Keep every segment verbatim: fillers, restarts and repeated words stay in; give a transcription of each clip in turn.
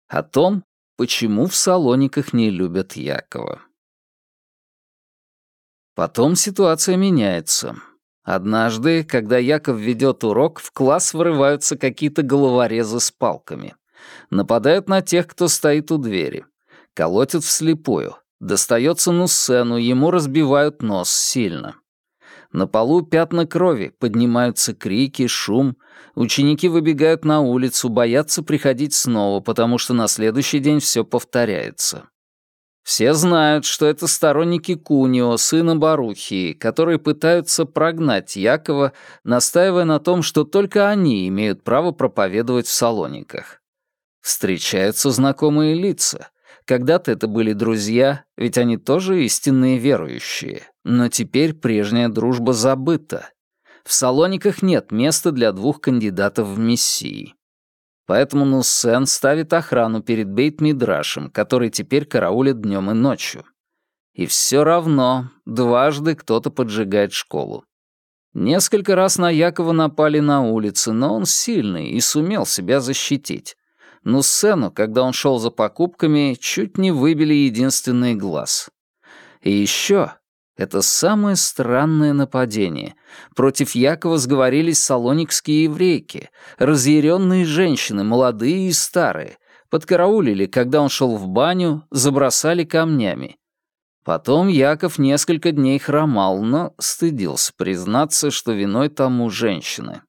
О том, почему в Салониках не любят Якова. Потом ситуация меняется. Однажды, когда Яков ведет урок, в класс врываются какие-то головорезы с палками. Нападают на тех, кто стоит у двери. Колотят вслепую. Достается Нуссену, ему разбивают нос сильно. На полу пятна крови, поднимаются крики, шум. Ученики выбегают на улицу, боятся приходить снова, потому что на следующий день все повторяется. Все знают, что это сторонники Кунио, сына Барухии, которые пытаются прогнать Якова, настаивая на том, что только они имеют право проповедовать в Салониках. Встречаются знакомые лица. Когда-то это были друзья, ведь они тоже истинные верующие. Но теперь прежняя дружба забыта. В Салониках нет места для двух кандидатов в мессии. Поэтому Нуссен ставит охрану перед Бейт-Мидрашем, который теперь караулит днем и ночью. И все равно дважды кто-то поджигает школу. Несколько раз на Якова напали на улице, но он сильный и сумел себя защитить. Нуссену, когда он шел за покупками, чуть не выбили единственный глаз. И еще, это самое странное нападение. Против Якова сговорились салоникские еврейки, разъяренные женщины, молодые и старые. Подкараулили, когда он шел в баню, забросали камнями. Потом Яков несколько дней хромал, но стыдился признаться, что виной тому женщины.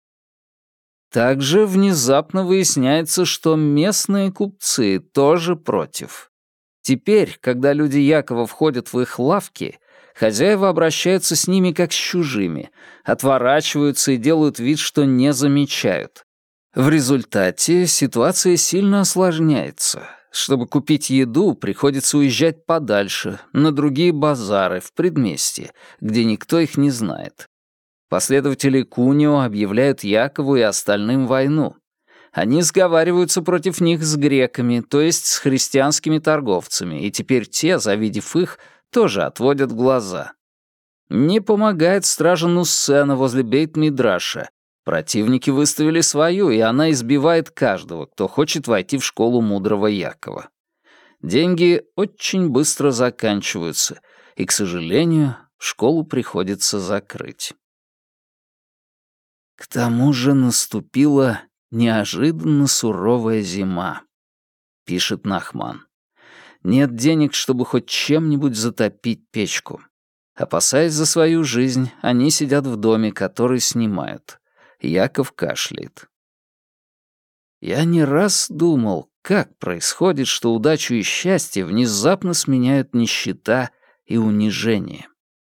Также внезапно выясняется, что местные купцы тоже против. Теперь, когда люди Якова входят в их лавки, хозяева обращаются с ними как с чужими, отворачиваются и делают вид, что не замечают. В результате ситуация сильно осложняется. Чтобы купить еду, приходится уезжать подальше, на другие базары, в предместье, где никто их не знает. Последователи Кунио объявляют Якову и остальным войну. Они сговариваются против них с греками, то есть с христианскими торговцами, и теперь те, завидев их, тоже отводят глаза. Не помогает стража Нуссена возле Бейт-Мидраша. Противники выставили свою, и она избивает каждого, кто хочет войти в школу мудрого Якова. Деньги очень быстро заканчиваются, и, к сожалению, школу приходится закрыть. К тому же наступила неожиданно суровая зима, пишет Нахман. Нет денег, чтобы хоть чем-нибудь затопить печку. Опасаясь за свою жизнь, они сидят в доме, который снимают. Яков кашляет. Я не раз думал, как происходит, что удачу и счастье внезапно сменяют нищета и унижение.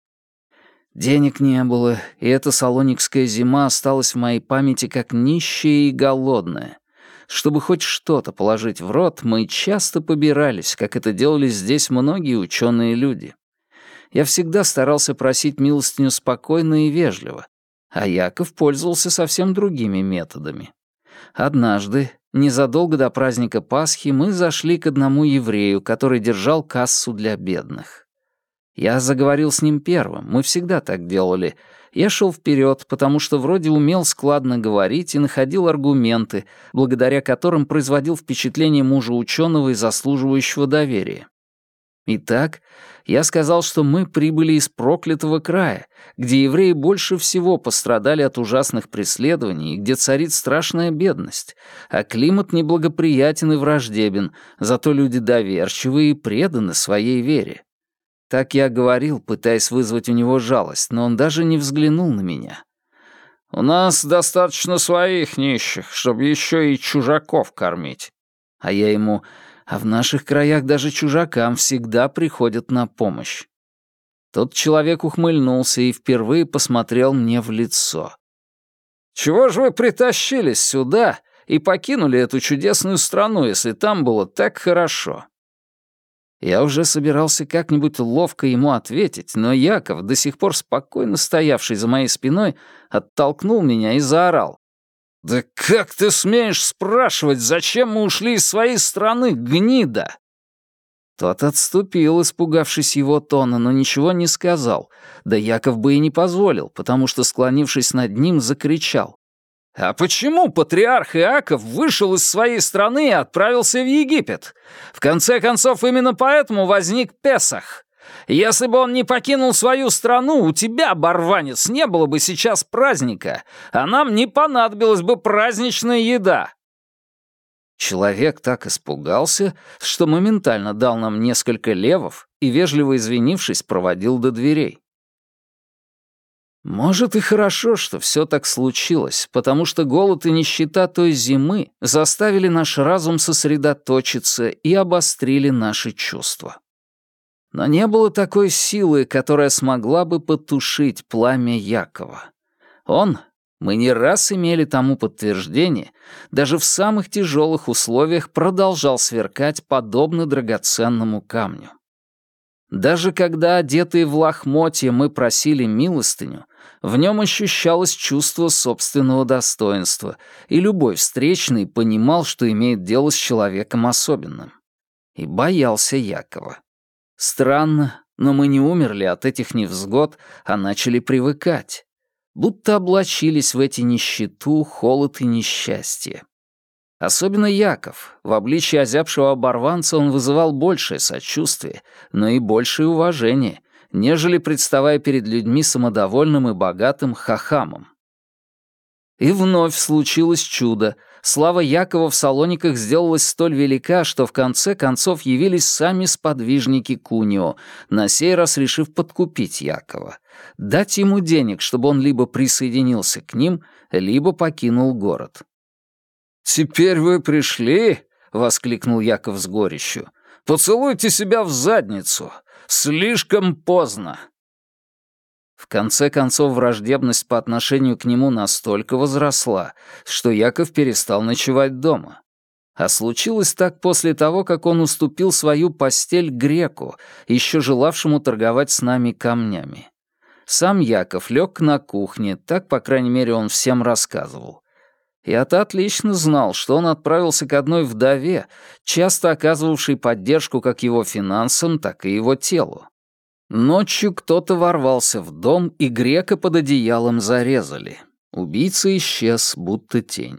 Денег не было, и эта салоникская зима осталась в моей памяти как нищая и голодная. Чтобы хоть что-то положить в рот, мы часто побирались, как это делали здесь многие ученые люди. Я всегда старался просить милостыню спокойно и вежливо, а Яков пользовался совсем другими методами. Однажды, незадолго до праздника Пасхи, мы зашли к одному еврею, который держал кассу для бедных. Я заговорил с ним первым, мы всегда так делали. Я шел вперед, потому что вроде умел складно говорить и находил аргументы, благодаря которым производил впечатление мужа ученого и заслуживающего доверия. Итак, я сказал, что мы прибыли из проклятого края, где евреи больше всего пострадали от ужасных преследований и где царит страшная бедность, а климат неблагоприятен и враждебен, зато люди доверчивы и преданы своей вере. Так я говорил, пытаясь вызвать у него жалость, но он даже не взглянул на меня. «У нас достаточно своих нищих, чтобы еще и чужаков кормить». А я ему: «А в наших краях даже чужакам всегда приходят на помощь». Тот человек ухмыльнулся и впервые посмотрел мне в лицо. «Чего же вы притащились сюда и покинули эту чудесную страну, если там было так хорошо?» Я уже собирался как-нибудь ловко ему ответить, но Яков, до сих пор спокойно стоявший за моей спиной, оттолкнул меня и заорал: «Да как ты смеешь спрашивать, зачем мы ушли из своей страны, гнида?» Тот отступил, испугавшись его тона, но ничего не сказал. Да Яков бы и не позволил, потому что, склонившись над ним, закричал: А почему патриарх Иаков вышел из своей страны и отправился в Египет? В конце концов, именно поэтому возник Песах. Если бы он не покинул свою страну, у тебя, оборванец, не было бы сейчас праздника, а нам не понадобилась бы праздничная еда». Человек так испугался, что моментально дал нам несколько левов и, вежливо извинившись, проводил до дверей. Может, и хорошо, что все так случилось, потому что голод и нищета той зимы заставили наш разум сосредоточиться и обострили наши чувства. Но не было такой силы, которая смогла бы потушить пламя Якова. Он, мы не раз имели тому подтверждение, даже в самых тяжелых условиях продолжал сверкать подобно драгоценному камню. Даже когда, одетые в лохмотья, мы просили милостыню, в нем ощущалось чувство собственного достоинства, и любой встречный понимал, что имеет дело с человеком особенным. И боялся Якова. Странно, но мы не умерли от этих невзгод, а начали привыкать. Будто облачились в эти нищету, холод и несчастье. Особенно Яков. В обличье озябшего оборванца он вызывал большее сочувствие, но и большее уважение, нежели представая перед людьми самодовольным и богатым хахамом. И вновь случилось чудо. Слава Якова в Салониках сделалась столь велика, что в конце концов явились сами сподвижники Кунио, на сей раз решив подкупить Якова, дать ему денег, чтобы он либо присоединился к ним, либо покинул город. «Теперь вы пришли?» — воскликнул Яков с горечью. «Поцелуйте себя в задницу! Слишком поздно!» В конце концов, враждебность по отношению к нему настолько возросла, что Яков перестал ночевать дома. А случилось так после того, как он уступил свою постель греку, еще желавшему торговать с нами камнями. Сам Яков лег на кухне, так, по крайней мере, он всем рассказывал. Я-то отлично знал, что он отправился к одной вдове, часто оказывавшей поддержку как его финансам, так и его телу. Ночью кто-то ворвался в дом, и грека под одеялом зарезали. Убийца исчез, будто тень.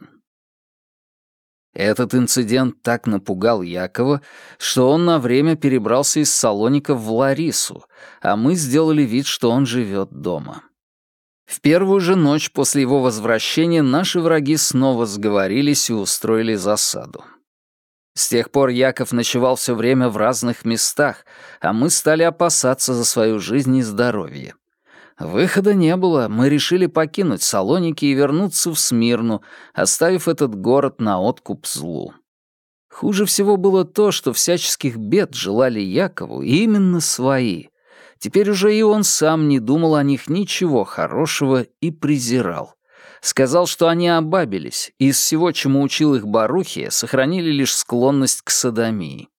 Этот инцидент так напугал Якова, что он на время перебрался из Салоников в Ларису, а мы сделали вид, что он живет дома. В первую же ночь после его возвращения наши враги снова сговорились и устроили засаду. С тех пор Яков ночевал все время в разных местах, а мы стали опасаться за свою жизнь и здоровье. Выхода не было, мы решили покинуть Салоники и вернуться в Смирну, оставив этот город на откуп злу. Хуже всего было то, что всяческих бед желали Якову именно свои. Теперь уже и он сам не думал о них ничего хорошего и презирал. Сказал, что они обабились, и из всего, чему учил их Барухия, сохранили лишь склонность к содомии.